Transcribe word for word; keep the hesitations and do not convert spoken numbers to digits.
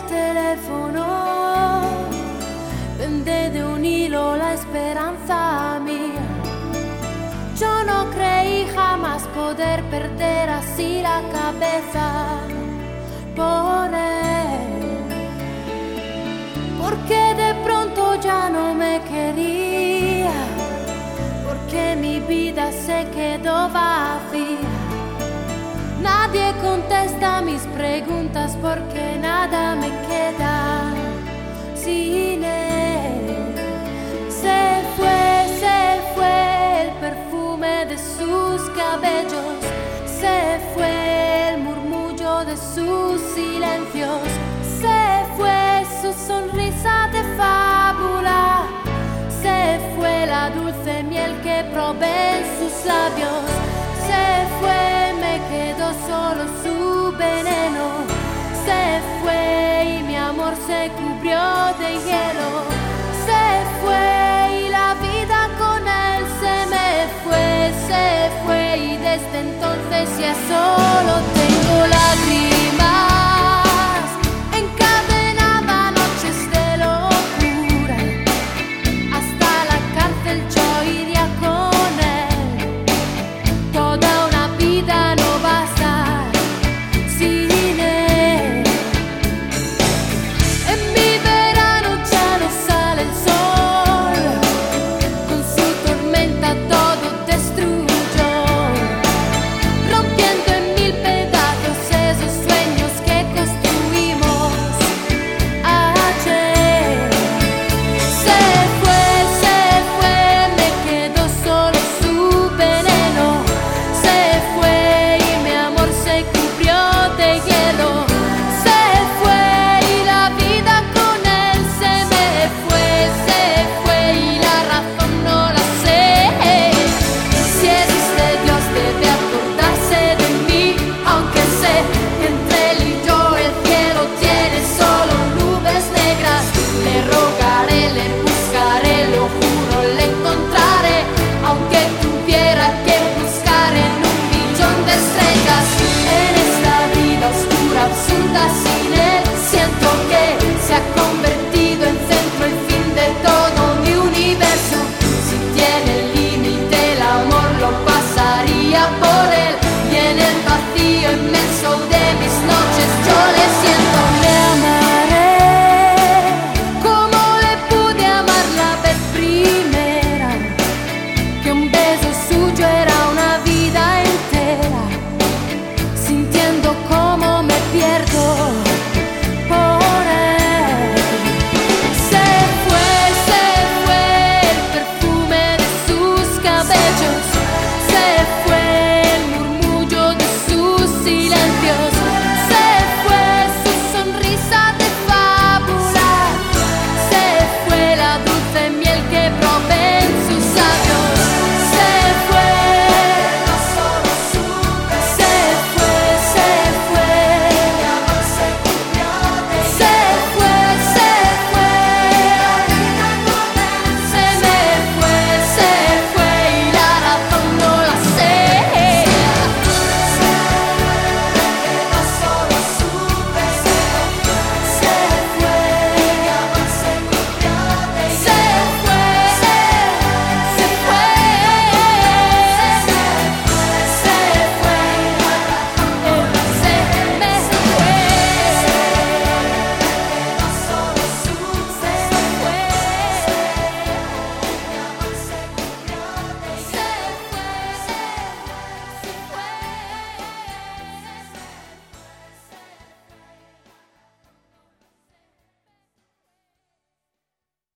teléfono pende de un hilo la esperanza mía. Yo no creí jamás poder perder así la cabeza por él, porque de pronto ya no me quería, porque mi vida se quedó vacía. Nadie contesta mis preguntas porque nada me queda sin él. Se fue, se fue el perfume de sus cabellos, se fue el murmullo de sus silencios, se fue su sonrisa de fábula, se fue la dulce miel que probé en sus labios, se fue, me quedó solo su veneno, se fue y mi amor se cubrió de hielo, se fue y la vida con él se me fue, se fue y desde entonces ya solo tengo lágrimas.